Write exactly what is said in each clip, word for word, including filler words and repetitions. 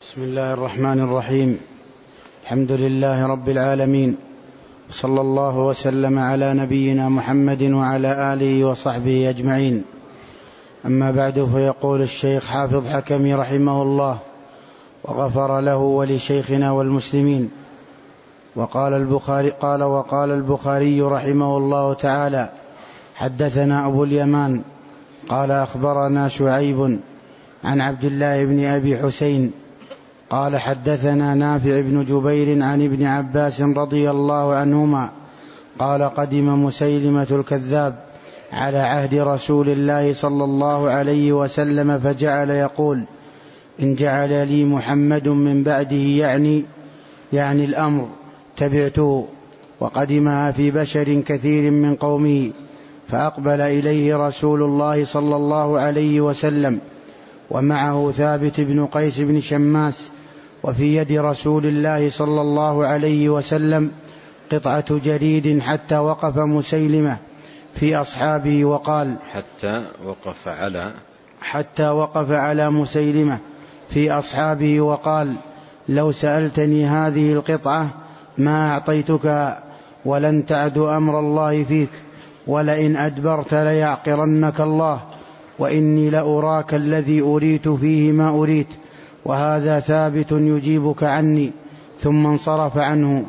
بسم الله الرحمن الرحيم. الحمد لله رب العالمين، صلى الله وسلم على نبينا محمد وعلى آله وصحبه أجمعين. أما بعد، فيقول الشيخ حافظ حكمي رحمه الله وغفر له ولشيخنا والمسلمين. وقال البخاري قال وقال البخاري رحمه الله تعالى: حدثنا أبو اليمان قال أخبرنا شعيب عن عبد الله بن أبي حسين قال حدثنا نافع بن جبير عن ابن عباس رضي الله عنهما قال: قدم مسيلمة الكذاب على عهد رسول الله صلى الله عليه وسلم فجعل يقول: إن جعل لي محمد من بعده يعني يعني الأمر تبعته. وقدمها في بشر كثير من قومه، فأقبل إليه رسول الله صلى الله عليه وسلم ومعه ثابت بن قيس بن شماس، وفي يد رسول الله صلى الله عليه وسلم قطعة جريد، حتى وقف مسيلمة في أصحابه وقال حتى وقف على حتى وقف على مسيلمة في أصحابه وقال: لو سألتني هذه القطعة ما أعطيتك، ولن تعد أمر الله فيك، ولئن أدبرت ليعقرنك الله، وإني لأراك الذي أريت فيه ما أريت، وهذا ثابت يجيبك عني. ثم انصرف عنه.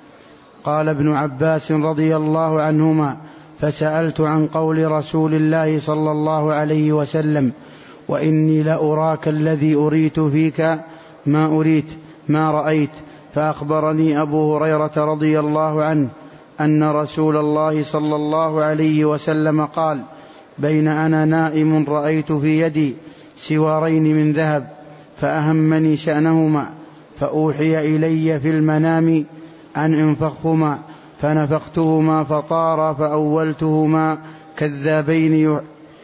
قال ابن عباس رضي الله عنهما: فسألت عن قول رسول الله صلى الله عليه وسلم: وإني لأراك الذي أريت فيك ما أريت ما رأيت. فأخبرني أبو هريرة رضي الله عنه أن رسول الله صلى الله عليه وسلم قال: بين أنا نائم رأيت في يدي سوارين من ذهب، فأهمني شأنهما، فأوحي إلي في المنام أن انفخهما، فنفختهما فطار، فأولتهما كذابين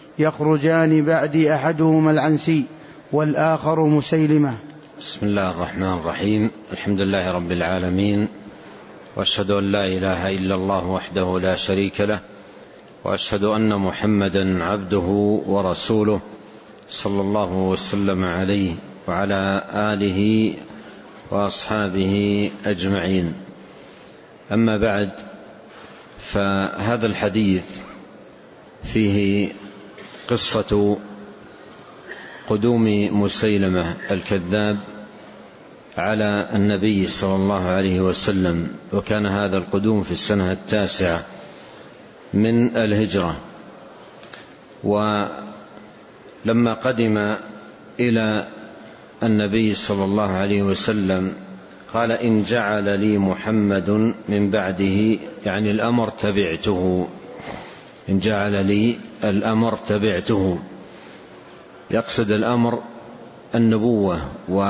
يخرجان بعدي، أحدهما العنسي والآخر مسيلمة. بسم الله الرحمن الرحيم. الحمد لله رب العالمين، وأشهد أن لا إله إلا الله وحده لا شريك له، وأشهد أن محمدا عبده ورسوله صلى الله وسلم عليه وعلى آله وأصحابه أجمعين. أما بعد، فهذا الحديث فيه قصة قدوم مسيلمة الكذاب على النبي صلى الله عليه وسلم، وكان هذا القدوم في السنة التاسعة من الهجرة. ولما قدم إلى النبي صلى الله عليه وسلم قال: إن جعل لي محمد من بعده يعني الأمر تبعته. إن جعل لي الأمر تبعته، يقصد الأمر النبوة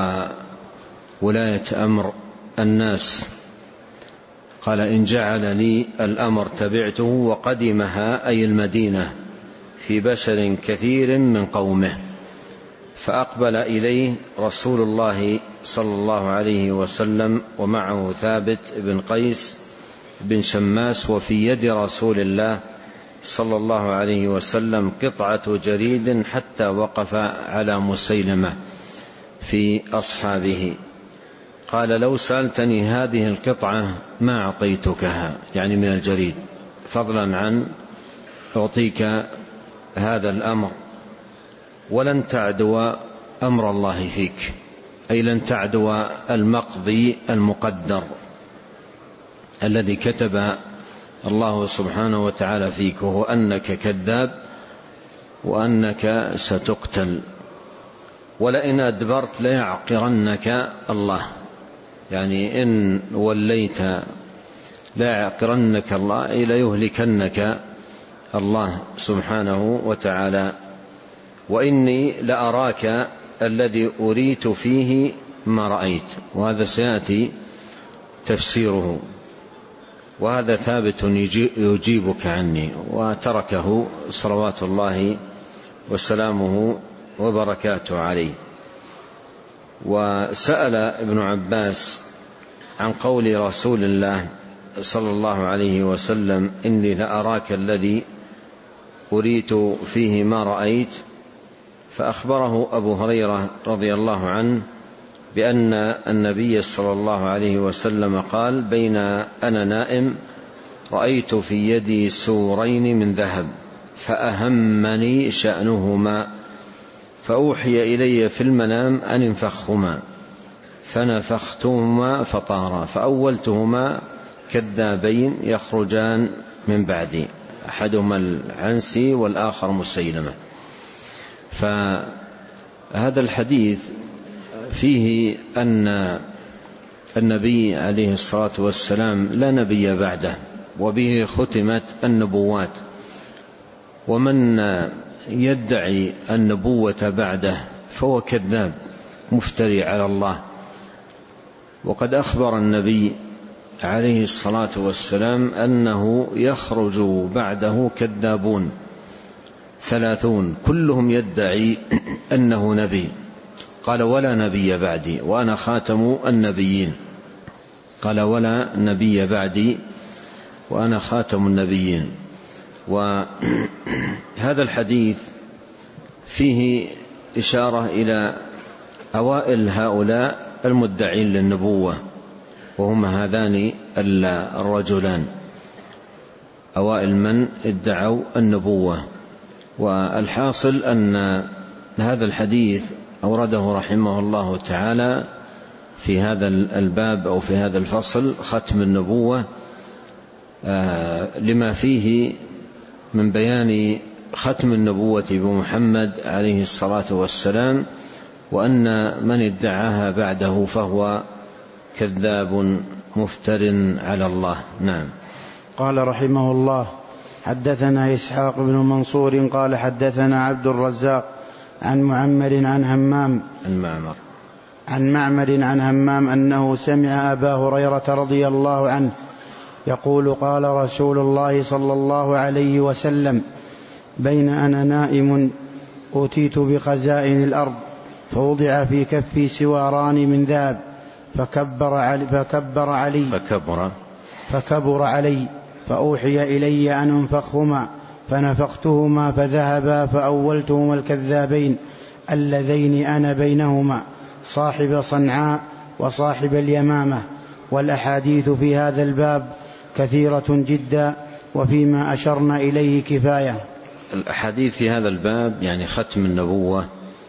وولاية أمر الناس. قال: إن جعل لي الأمر تبعته. وقدمها أي المدينة في بشر كثير من قومه، فأقبل إليه رسول الله صلى الله عليه وسلم ومعه ثابت بن قيس بن شماس، وفي يد رسول الله صلى الله عليه وسلم قطعة جريد، حتى وقف على مسيلمة في أصحابه. قال: لو سألتني هذه القطعة ما أعطيتكها، يعني من الجريد، فضلا عن أعطيك هذا الأمر، ولن تعدو أمر الله فيك، أي لن تعدو المقضي المقدر الذي كتب الله سبحانه وتعالى فيك، وهو أنك كذاب وأنك ستقتل، ولئن أدبرت ليعقرنك الله، يعني إن وليت ليعقرنك الله، أي ليهلكنك الله سبحانه وتعالى. وإني لأراك الذي أريت فيه ما رأيت، وهذا سيأتي تفسيره. وهذا ثابت يجيبك عني، وتركه صلوات الله وسلامه وبركاته عليه. وسأل ابن عباس عن قول رسول الله صلى الله عليه وسلم: إني لأراك الذي أريت فيه ما رأيت، فأخبره أبو هريرة رضي الله عنه بأن النبي صلى الله عليه وسلم قال: بين أنا نائم رأيت في يدي سورين من ذهب فأهمني شأنهما، فأوحي إلي في المنام أن انفخهما، فنفختهما فطارا، فأولتهما كذابين يخرجان من بعدي، أحدهما العنسي والآخر مسيلمة. فهذا الحديث فيه أن النبي عليه الصلاة والسلام لا نبي بعده، وبه ختمت النبوات، ومن يدعي النبوة بعده فهو كذاب مفتري على الله. وقد أخبر النبي عليه الصلاة والسلام أنه يخرج بعده كذابون ثلاثون كلهم يدعي أنه نبي. قال: ولا نبي بعدي وأنا خاتم النبيين. قال: ولا نبي بعدي وأنا خاتم النبيين. وهذا الحديث فيه إشارة إلى أوائل هؤلاء المدعين للنبوة، وهم هذان الرجلان، أوائل من ادعوا النبوة. والحاصل أن هذا الحديث أورده رحمه الله تعالى في هذا الباب أو في هذا الفصل ختم النبوة، لما فيه من بيان ختم النبوة بمحمد عليه الصلاة والسلام، وأن من ادعاها بعده فهو كذاب مفتر على الله. نعم. قال رحمه الله: حدثنا إسحاق بن منصور قال حدثنا عبد الرزاق عن معمر عن همام عن معمر عن معمر عن همام أنه سمع أبا هريرة رضي الله عنه يقول: قال رسول الله صلى الله عليه وسلم: بين أنا نائم أوتيت بخزائن الأرض فوضع في كفي سواران من ذهب فكبر علي فكبر علي فكبر, فكبر علي فأوحي إلي أن أنفخهما فنفختهما فذهبا فأولتهما الكذابين اللذين أنا بينهما صاحب صنعاء وصاحب اليمامة. والأحاديث في هذا الباب كثيرة جدا، وفيما أشرنا إليه كفاية. الأحاديث في هذا الباب يعني ختم النبوة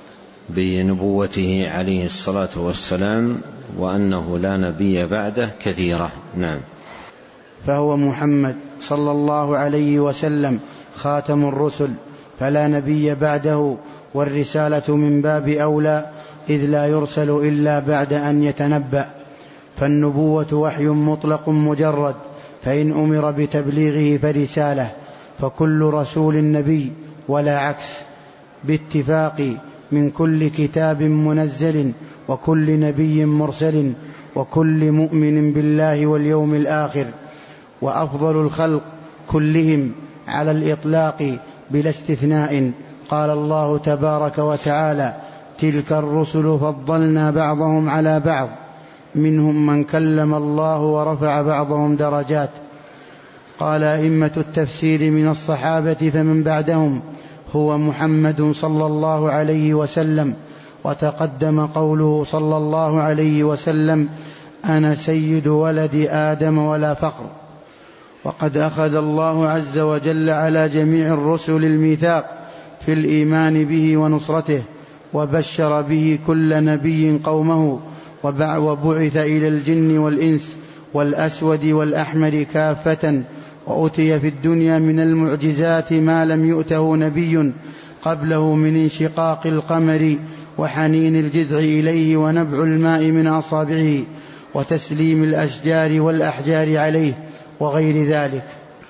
بنبوته عليه الصلاة والسلام، وأنه لا نبي بعده كثيرة. نعم. فهو محمد صلى الله عليه وسلم خاتم الرسل، فلا نبي بعده، والرسالة من باب أولى، إذ لا يرسل إلا بعد أن يتنبأ. فالنبوة وحي مطلق مجرد، فإن أمر بتبليغه فرسالة، فكل رسول نبي ولا عكس، باتفاق من كل كتاب منزل وكل نبي مرسل وكل مؤمن بالله واليوم الآخر. وأفضل الخلق كلهم على الإطلاق بلا استثناء. قال الله تبارك وتعالى: تلك الرسل فضلنا بعضهم على بعض، منهم من كلم الله ورفع بعضهم درجات. قال أئمة التفسير من الصحابة فمن بعدهم هو محمد صلى الله عليه وسلم. وتقدم قوله صلى الله عليه وسلم: أنا سيد ولد آدم ولا فخر. وقد أخذ الله عز وجل على جميع الرسل الميثاق في الإيمان به ونصرته، وبشر به كل نبي قومه، وبعث إلى الجن والإنس والأسود والأحمر كافة. وأتي في الدنيا من المعجزات ما لم يؤته نبي قبله، من انشقاق القمر وحنين الجذع إليه ونبع الماء من أصابعه وتسليم الأشجار والأحجار عليه وغير ذلك.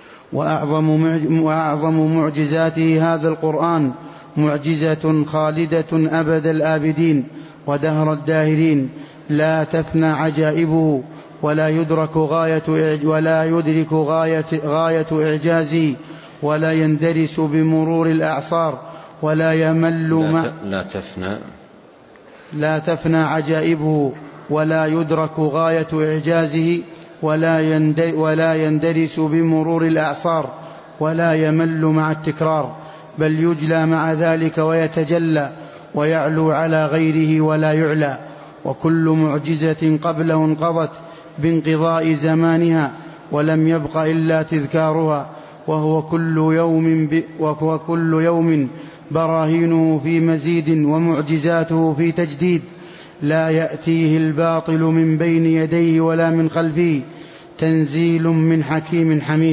وأعظم معجزاته هذا القرآن، معجزة خالدة أبد الآبدين ودهر الداهرين، لا تفنى عجائبه، ولا يدرك غاية ولا يدرك غاية, غاية إعجازه، ولا يندرس بمرور الأعصار، ولا يمل لا, لا تفنى لا تفنى عجائبه، ولا يدرك غاية إعجازه، ولا ولا يندرس بمرور الأعصار، ولا يمل مع التكرار، بل يجلى مع ذلك ويتجلى ويعلو على غيره ولا يعلى. وكل معجزة قبله انقضت بانقضاء زمانها ولم يبق إلا تذكارها، وهو كل يوم, ب... وهو كل يوم براهينه في مزيد ومعجزاته في تجديد، لا يأتيه الباطل من بين يديه ولا من خلفه، تنزيل من حكيم حميد.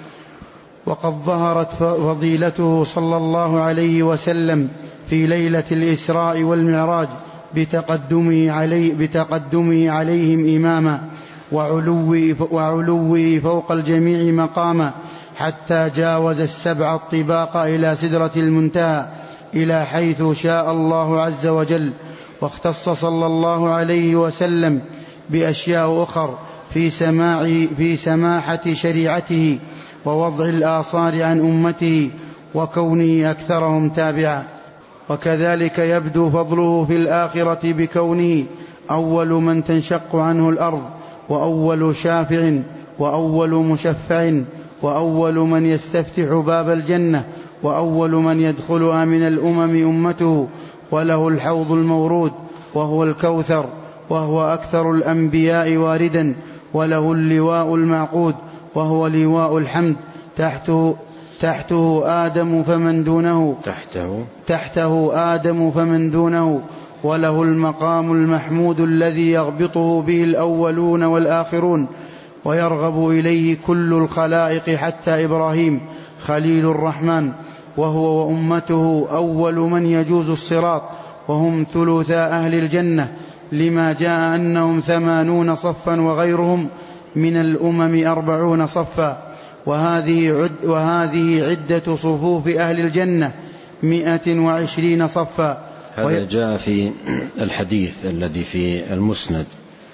وقد ظهرت فضيلته صلى الله عليه وسلم في ليلة الإسراء والمعراج بتقدمه, علي بتقدمه عليهم إماما وعلوه, وعلوه فوق الجميع مقاما، حتى جاوز السبع الطباق إلى سدرة المنتهى، إلى حيث شاء الله عز وجل. واختص صلى الله عليه وسلم بأشياء أخر في, سماع في سماحة شريعته ووضع الآثار عن أمته وكونه أكثرهم تابعا. وكذلك يبدو فضله في الآخرة بكونه أول من تنشق عنه الأرض، وأول شافع، وأول مشفع، وأول من يستفتح باب الجنة، وأول من يدخلها من الأمم أمته، وله الحوض المورود وهو الكوثر، وهو أكثر الأنبياء واردا، وله اللواء المعقود وهو لواء الحمد، تحته, تحته آدم فمن دونه تحته, تحته آدم فمن دونه، وله المقام المحمود الذي يغبطه به الأولون والآخرون، ويرغب إليه كل الخلائق حتى إبراهيم خليل الرحمن، وهو وأمته أول من يجوز الصراط، وهم ثلثا أهل الجنة، لما جاء أنهم ثمانون صفا وغيرهم من الأمم أربعون صفا، وهذه, عد وهذه عدة صفوف أهل الجنة مئة وعشرين صفا. هذا جاء في الحديث الذي في المسند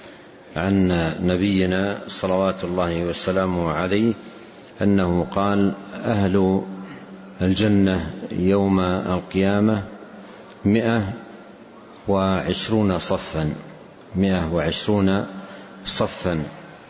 عن نبينا صلوات الله وسلامه عليه أنه قال: أهل الجنة يوم القيامة مئة وعشرون صفا مئة وعشرون صفا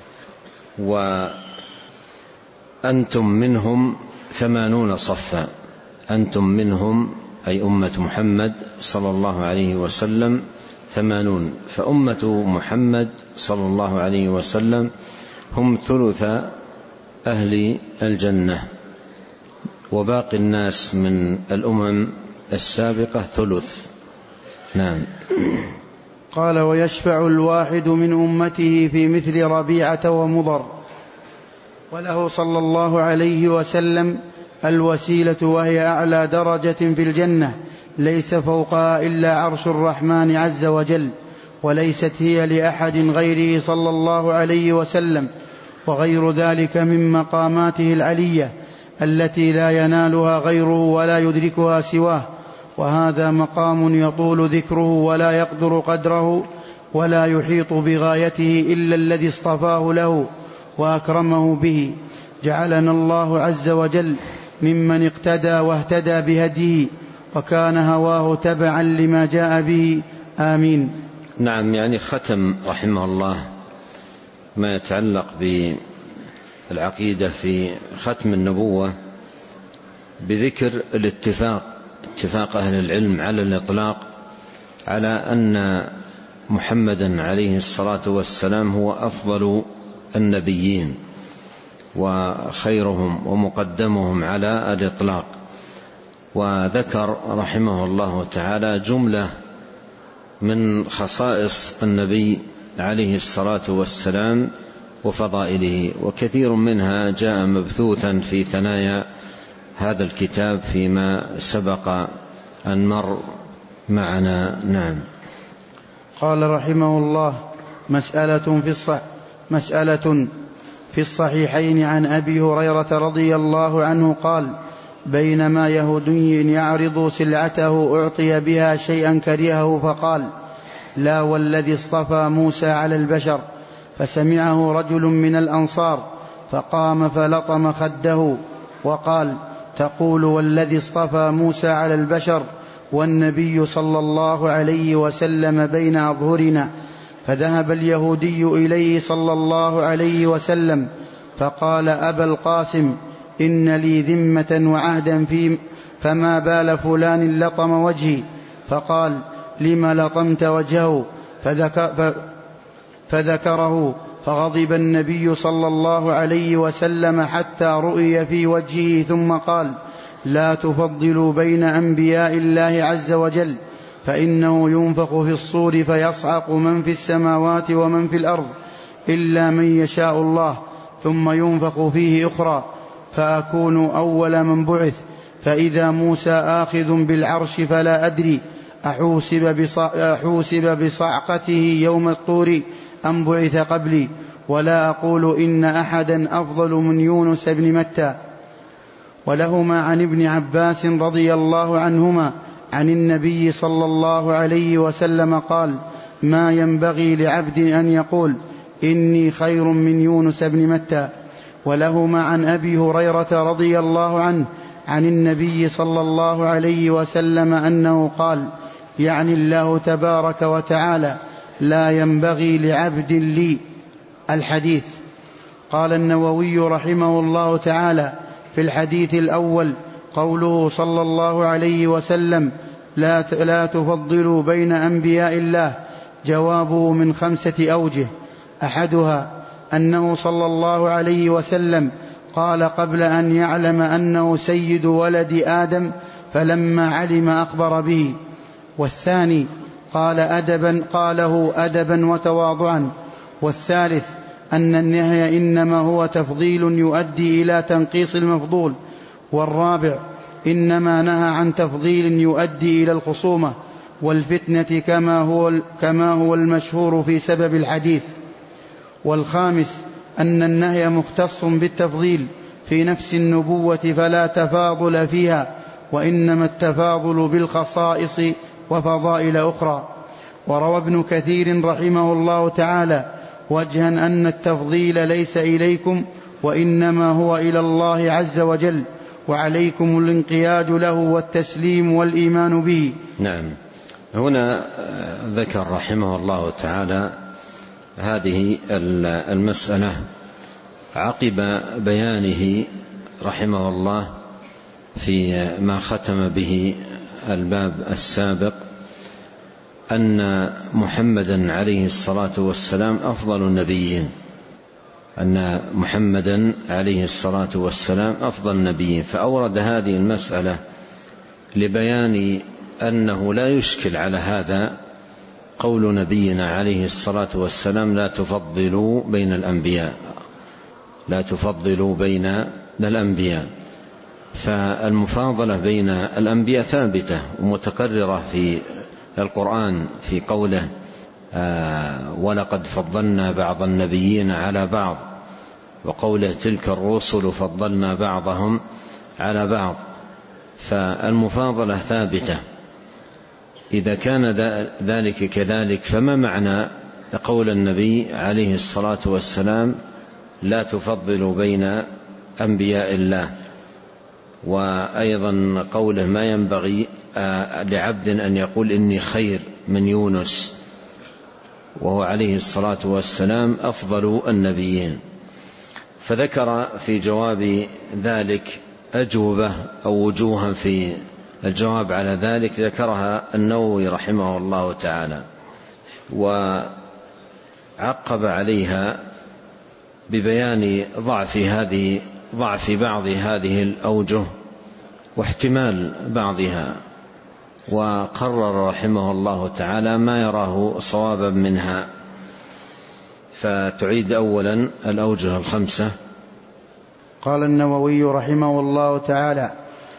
وأنتم منهم ثمانون صفا. أنتم منهم أي أمة محمد صلى الله عليه وسلم ثمانون، فأمة محمد صلى الله عليه وسلم هم ثلث أهل الجنة، وباقي الناس من الأمم السابقة ثلث. نعم. قال: ويشفع الواحد من أمته في مثل ربيعة ومضر. وله صلى الله عليه وسلم الوسيلة، وهي أعلى درجة في الجنة، ليس فوقها إلا عرش الرحمن عز وجل، وليست هي لأحد غيره صلى الله عليه وسلم، وغير ذلك من مقاماته العلية التي لا ينالها غيره ولا يدركها سواه، وهذا مقام يطول ذكره ولا يقدر قدره ولا يحيط بغايته إلا الذي اصطفاه له وأكرمه به. جعلنا الله عز وجل ممن اقتدى واهتدى بهديه وكان هواه تبعا لما جاء به. آمين. نعم، يعني ختم رحمه الله ما يتعلق بالعقيدة في ختم النبوة بذكر الاتفاق اتفاق أهل العلم على الإطلاق على أن محمدا عليه الصلاة والسلام هو أفضل النبيين وخيرهم ومقدمهم على الإطلاق. وذكر رحمه الله تعالى جملة من خصائص النبي عليه الصلاة والسلام وفضائله، وكثير منها جاء مبثوثا في ثنايا هذا الكتاب فيما سبق أن مر معنا. نعم. قال رحمه الله: مسألة في الصح مسألة في الصحيحين عن أبي هريرة رضي الله عنه قال: بينما يهودي يعرض سلعته أعطي بها شيئا كرهه فقال: لا والذي اصطفى موسى على البشر. فسمعه رجل من الأنصار فقام فلطم خده وقال: تقول والذي اصطفى موسى على البشر والنبي صلى الله عليه وسلم بين أظهرنا. فذهب اليهودي إليه صلى الله عليه وسلم فقال: أبا القاسم، إن لي ذمة وعهدا في فما بال فلان لطم وجهي. فقال: لم لطمت وجهه؟ فذكر فذكره فغضب النبي صلى الله عليه وسلم حتى رؤي في وجهه ثم قال: لا تفضلوا بين أنبياء الله عز وجل، فإنه ينفخ في الصور فيصعق من في السماوات ومن في الأرض إلا من يشاء الله، ثم ينفخ فيه أخرى فأكون أول من بعث، فإذا موسى آخذ بالعرش فلا أدري أحوسب بصعقته يوم الطور أم بعث قبلي، ولا أقول إن أحدا أفضل من يونس بن متى. ولهما عن ابن عباس رضي الله عنهما عن النبي صلى الله عليه وسلم قال: ما ينبغي لعبد أن يقول إني خير من يونس بن متى. ولهما عن أبي هريرة رضي الله عنه عن النبي صلى الله عليه وسلم أنه قال: يعني الله تبارك وتعالى: لا ينبغي لعبد لي. الحديث. قال النووي رحمه الله تعالى في الحديث الأول: قوله صلى الله عليه وسلم: لا لا تفضلوا بين أنبياء الله، جوابه من خمسة أوجه. أحدها أنه صلى الله عليه وسلم قال قبل أن يعلم أنه سيد ولد آدم، فلما علم أخبر به. والثاني قال أدبا قاله أدبا وتواضعا. والثالث أن النهي إنما هو تفضيل يؤدي إلى تنقيص المفضول. والرابع إنما نهى عن تفضيل يؤدي إلى الخصومة والفتنة كما هو, كما هو المشهور في سبب الحديث. والخامس أن النهي مختص بالتفضيل في نفس النبوة فلا تفاضل فيها، وإنما التفاضل بالخصائص وفضائل أخرى. وروى ابن كثير رحمه الله تعالى وجها أن التفضيل ليس إليكم وإنما هو إلى الله عز وجل، وعليكم الانقياد له والتسليم والإيمان به. نعم. هنا ذكر رحمه الله تعالى هذه المسألة عقب بيانه رحمه الله في ما ختم به الباب السابق أن محمدا عليه الصلاة والسلام أفضل النبيين، أن محمدا عليه الصلاة والسلام أفضل النبيين، فأورد هذه المسألة لبيان أنه لا يشكل على هذا قول نبينا عليه الصلاة والسلام: لا تفضلوا بين الأنبياء، لا تفضلوا بين الأنبياء. فالمفاضلة بين الأنبياء ثابتة ومتكررة في القرآن في قوله: آه ولقد فضلنا بعض النبيين على بعض، وقوله: تلك الرسل فضلنا بعضهم على بعض. فالمفاضلة ثابتة. إذا كان ذلك كذلك، فما معنى قول النبي عليه الصلاة والسلام: لا تفضلوا بين أنبياء الله؟ وأيضا قوله: ما ينبغي لعبد أن يقول إني خير من يونس، وهو عليه الصلاة والسلام أفضل النبيين. فذكر في جواب ذلك أجوبة أو وجوها في الجواب على ذلك ذكرها النووي رحمه الله تعالى، وعقب عليها ببيان ضعف هذه ضعف بعض هذه الأوجه واحتمال بعضها، وقرر رحمه الله تعالى ما يراه صوابا منها. فتعيد أولا الأوجه الخمسة. قال النووي رحمه الله تعالى: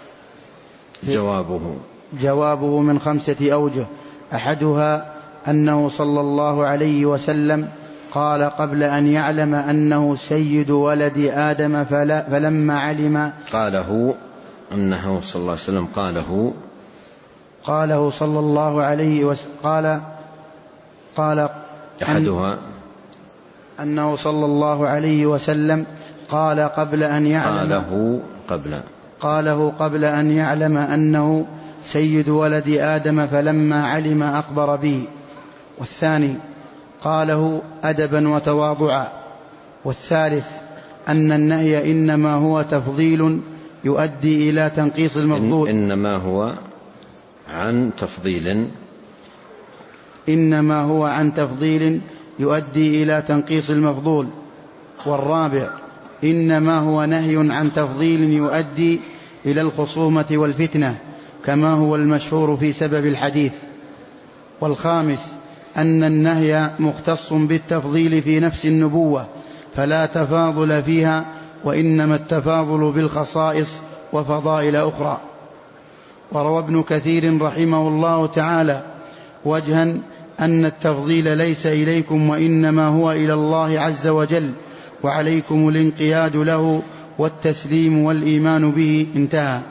جوابه جوابه من خمسة أوجه. أحدها أنه صلى الله عليه وسلم قال قبل أن يعلم أنه سيد ولد آدم فلا فلما علم قاله أنه صلى الله عليه وسلم قاله قاله صلى الله عليه وسلم قال قال أحدها أنه صلى الله عليه وسلم قال قبل أن يعلم قاله قبل قاله قبل أن يعلم أنه سيد ولد آدم فلما علم أخبر به. والثاني قاله أدبا وتواضعا. والثالث أن النهي إنما هو تفضيل يؤدي إلى تنقيص المفضول. إن إنما هو عن تفضيل إنما هو عن تفضيل يؤدي إلى تنقيص المفضول. والرابع إنما هو نهي عن تفضيل يؤدي إلى الخصومة والفتنة كما هو المشهور في سبب الحديث. والخامس أن النهي مختص بالتفضيل في نفس النبوة فلا تفاضل فيها، وإنما التفاضل بالخصائص وفضائل أخرى. وروى ابن كثير رحمه الله تعالى وجها أن التفضيل ليس إليكم وإنما هو إلى الله عز وجل، وعليكم الانقياد له والتسليم والإيمان به. انتهى.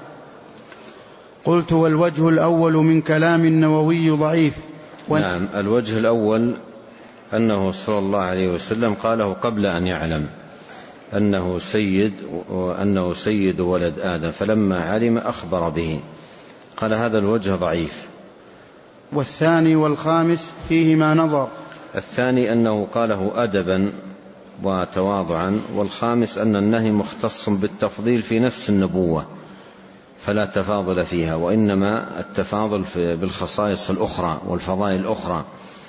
قلت: والوجه الأول من كلام النووي ضعيف. نعم، الوجه الأول أنه صلى الله عليه وسلم قاله قبل أن يعلم أنه سيد وأنه سيد ولد آدم، فلما علم أخبر به، قال هذا الوجه ضعيف. والثاني والخامس فيهما نظر. الثاني أنه قاله أدبا وتواضعا، والخامس أن النهي مختص بالتفضيل في نفس النبوة فلا تفاضل فيها، وإنما التفاضل بالخصائص الأخرى والفضائل الأخرى،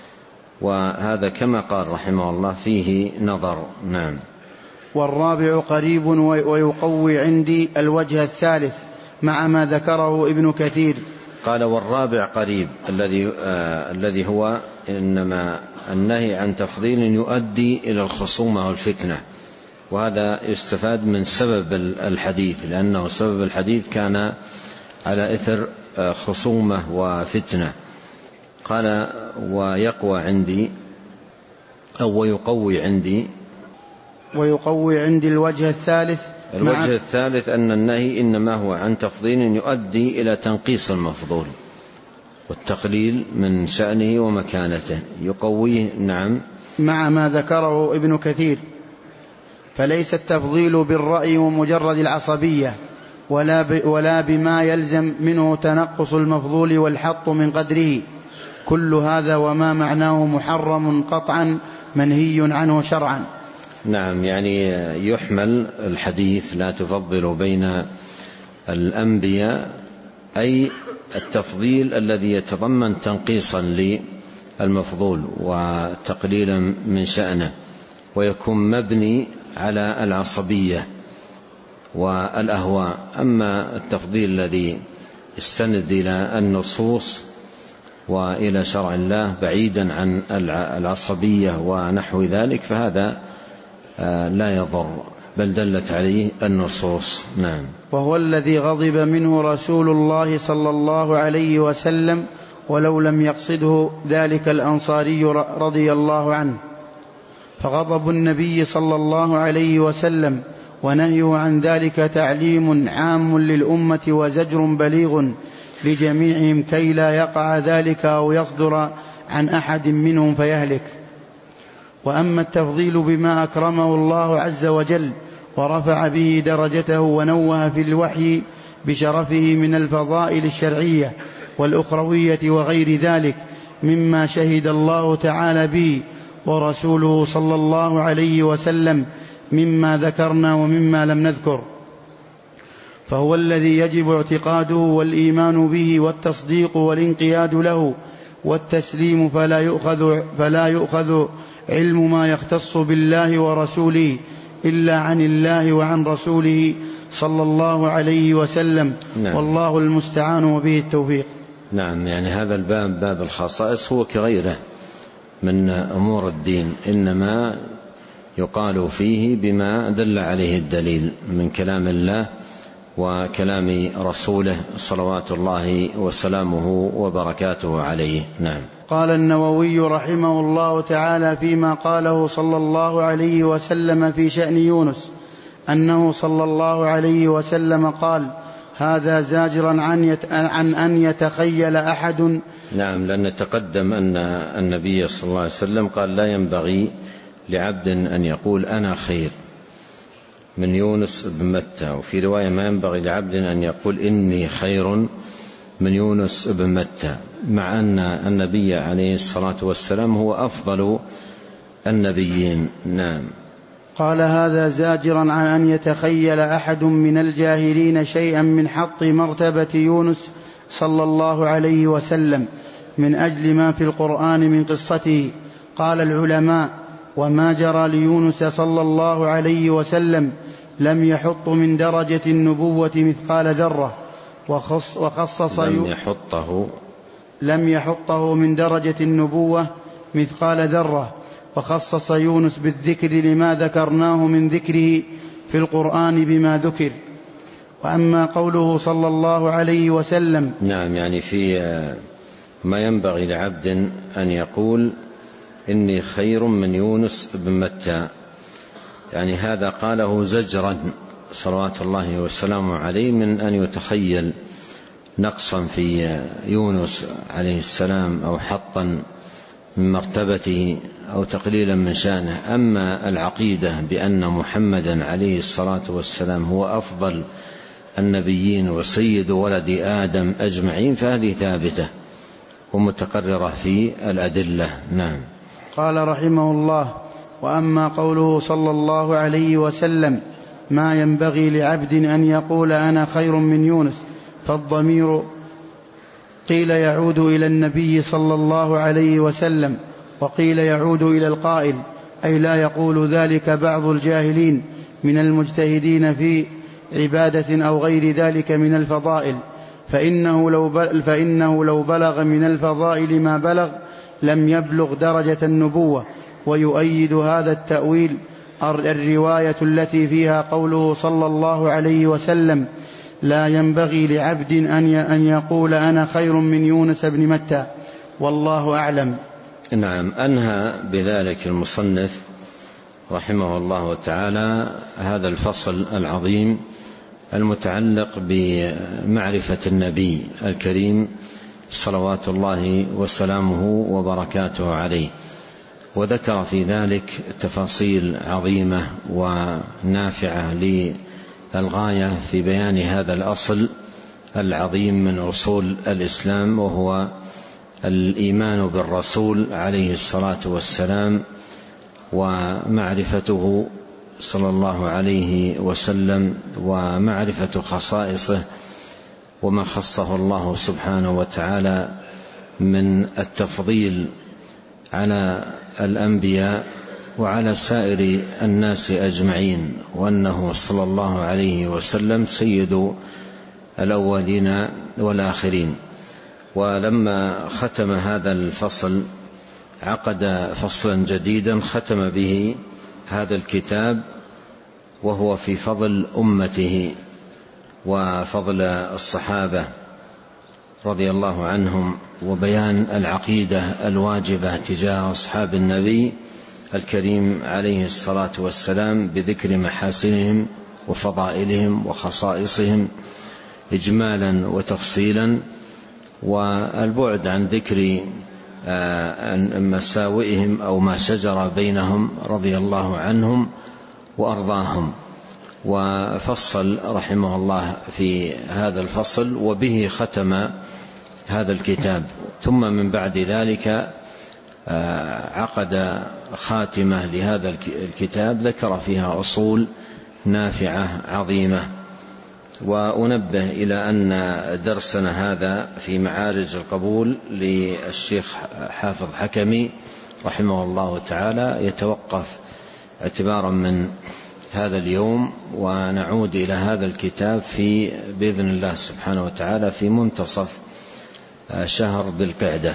وهذا كما قال رحمه الله فيه نظر. نعم. والرابع قريب ويقوي عندي الوجه الثالث مع ما ذكره ابن كثير. قال: والرابع قريب الذي آه الذي هو إنما النهي عن تفضيل يؤدي إلى الخصومة والفتنة، وهذا يستفاد من سبب الحديث، لأنه سبب الحديث كان على إثر خصومة وفتنة. قال: ويقوى عندي أو ويقوي عندي ويقوي عندي الوجه الثالث. الوجه الثالث أن النهي إنما هو عن تفضيل يؤدي إلى تنقيص المفضول والتقليل من شأنه ومكانته، يقويه. نعم. مع ما ذكره ابن كثير، فليس التفضيل بالرأي ومجرد العصبية ولا, ولا بما يلزم منه تنقص المفضول والحط من قدره، كل هذا وما معناه محرم قطعا منهي عنه شرعا. نعم، يعني يحمل الحديث لا تفضل بين الأنبياء، أي التفضيل الذي يتضمن تنقيصا للمفضول وتقليلا من شأنه، ويكون مبني على العصبية والأهواء. أما التفضيل الذي يستند إلى النصوص وإلى شرع الله بعيدا عن العصبية ونحو ذلك فهذا لا يضر، بل دلت عليه النصوص. نعم. وهو الذي غضب منه رسول الله صلى الله عليه وسلم ولو لم يقصده ذلك الأنصاري رضي الله عنه. فغضب النبي صلى الله عليه وسلم ونهيه عن ذلك تعليم عام للأمة وزجر بليغ لجميعهم كي لا يقع ذلك أو يصدر عن أحد منهم فيهلك. وأما التفضيل بما أكرمه الله عز وجل ورفع به درجته ونوه في الوحي بشرفه من الفضائل الشرعية والأخروية وغير ذلك مما شهد الله تعالى به ورسوله صلى الله عليه وسلم مما ذكرنا ومما لم نذكر، فهو الذي يجب اعتقاده والإيمان به والتصديق والانقياد له والتسليم، فلا يؤخذ, فلا يؤخذ علم ما يختص بالله ورسوله إلا عن الله وعن رسوله صلى الله عليه وسلم. نعم. والله المستعان وبه التوفيق. نعم، يعني هذا الباب باب الخصائص هو كغيره من أمور الدين، إنما يقال فيه بما دل عليه الدليل من كلام الله وكلام رسوله صلوات الله وسلامه وبركاته عليه. نعم. قال النووي رحمه الله تعالى فيما قاله صلى الله عليه وسلم في شأن يونس أنه صلى الله عليه وسلم قال: هذا زاجرا عن, يت... عن أن يتخيل أحد. نعم، لأن تقدم أن النبي صلى الله عليه وسلم قال: لا ينبغي لعبد أن يقول أنا خير من يونس بن متى، وفي رواية ما ينبغي لعبد أن يقول إني خير من يونس بن متى، مع أن النبي عليه الصلاة والسلام هو أفضل النبيين. نعم. قال: هذا زاجرا عن أن يتخيل أحد من الجاهلين شيئا من حط مرتبة يونس صلى الله عليه وسلم، من أجل ما في القرآن من قصته. قال العلماء: وما جرى ليونس صلى الله عليه وسلم لم يحط من درجة النبوة مثقال ذرة، وخص وخصص لم يحطه لم يحطه من درجة النبوة مثقال ذرة، وخصص يونس بالذكر لما ذكرناه من ذكره في القرآن بما ذكر. وأما قوله صلى الله عليه وسلم، نعم، يعني في ما ينبغي لعبد أن يقول إني خير من يونس بن متى، يعني هذا قاله زجرا صلوات الله وسلامه عليه من أن يتخيل نقصا في يونس عليه السلام أو حطا من مرتبته أو تقليلا من شأنه. أما العقيدة بأن محمدا عليه الصلاة والسلام هو أفضل النبيين وسيد ولد آدم أجمعين فهذه ثابتة ومتقررة في الأدلة. نعم. قال رحمه الله: وأما قوله صلى الله عليه وسلم ما ينبغي لعبد أن يقول أنا خير من يونس، فالضمير قيل يعود إلى النبي صلى الله عليه وسلم، وقيل يعود إلى القائل، أي لا يقول ذلك بعض الجاهلين من المجتهدين في عبادة أو غير ذلك من الفضائل، فإنه لو, فإنه لو بلغ من الفضائل ما بلغ لم يبلغ درجة النبوة. ويؤيد هذا التأويل الرواية التي فيها قوله صلى الله عليه وسلم لا ينبغي لعبد أن يقول أنا خير من يونس بن متى، والله أعلم. نعم. أنهى بذلك المصنف رحمه الله تعالى هذا الفصل العظيم المتعلق بمعرفة النبي الكريم صلوات الله وسلامه وبركاته عليه، وذكر في ذلك تفاصيل عظيمة ونافعة للغاية في بيان هذا الأصل العظيم من أصول الإسلام، وهو الإيمان بالرسول عليه الصلاة والسلام ومعرفته صلى الله عليه وسلم ومعرفة خصائصه وما خصه الله سبحانه وتعالى من التفضيل على الأنبياء وعلى سائر الناس أجمعين، وأنه صلى الله عليه وسلم سيد الأولين والآخرين. ولما ختم هذا الفصل عقد فصلا جديدا ختم به هذا الكتاب، وهو في فضل أمته وفضل الصحابة رضي الله عنهم، وبيان العقيدة الواجبة تجاه أصحاب النبي الكريم عليه الصلاة والسلام بذكر محاسنهم وفضائلهم وخصائصهم إجمالا وتفصيلا، والبعد عن ذكر مساوئهم أو ما شجر بينهم رضي الله عنهم وأرضاهم. وفصل رحمه الله في هذا الفصل وبه ختم هذا الكتاب. ثم من بعد ذلك عقد خاتمة لهذا الكتاب ذكر فيها أصول نافعة عظيمة. وأنبه إلى أن درسنا هذا في معارج القبول للشيخ حافظ حكمي رحمه الله تعالى يتوقف اعتبارا من هذا اليوم، ونعود إلى هذا الكتاب في بإذن الله سبحانه وتعالى في منتصف شهر ذي القعدة،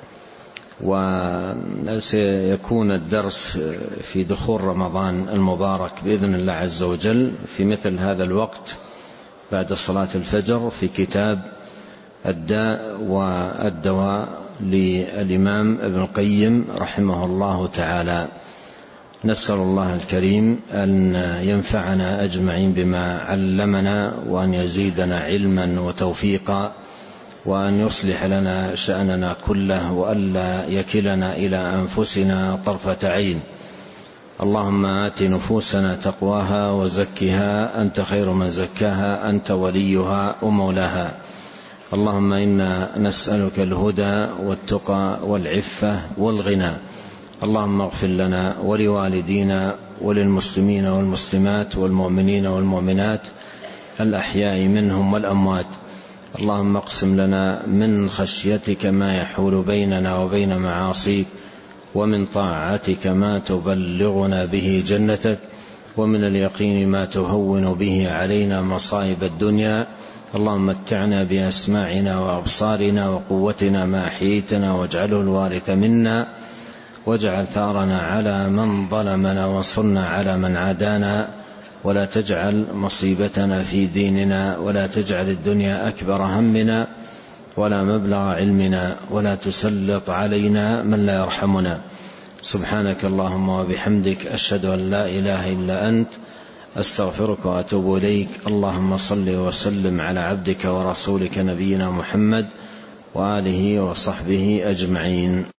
وسيكون الدرس في دخول رمضان المبارك بإذن الله عز وجل في مثل هذا الوقت بعد صلاة الفجر في كتاب الداء والدواء للإمام ابن القيم رحمه الله تعالى. نسأل الله الكريم أن ينفعنا أجمعين بما علمنا، وأن يزيدنا علما وتوفيقا، وأن يصلح لنا شأننا كله، وألا يكلنا إلى أنفسنا طرفة عين. اللهم آت نفوسنا تقواها وزكها أنت خير من زكاها أنت وليها ومولاها. اللهم إنا نسألك الهدى والتقى والعفة والغنى. اللهم اغفر لنا ولوالدينا وللمسلمين والمسلمات والمؤمنين والمؤمنات الأحياء منهم والأموات. اللهم اقسم لنا من خشيتك ما يحول بيننا وبين معاصيك، ومن طاعتك ما تبلغنا به جنتك، ومن اليقين ما تهون به علينا مصائب الدنيا. اللهم متعنا بأسماعنا وأبصارنا وقوتنا ما أحييتنا، واجعله الوارث منا، واجعل ثارنا على من ظلمنا، وانصرنا على من عادانا، ولا تجعل مصيبتنا في ديننا، ولا تجعل الدنيا أكبر همنا ولا مبلغ علمنا، ولا تسلط علينا من لا يرحمنا. سبحانك اللهم وبحمدك، أشهد أن لا إله إلا أنت، أستغفرك وأتوب إليك. اللهم صل وسلم على عبدك ورسولك نبينا محمد وآله وصحبه أجمعين.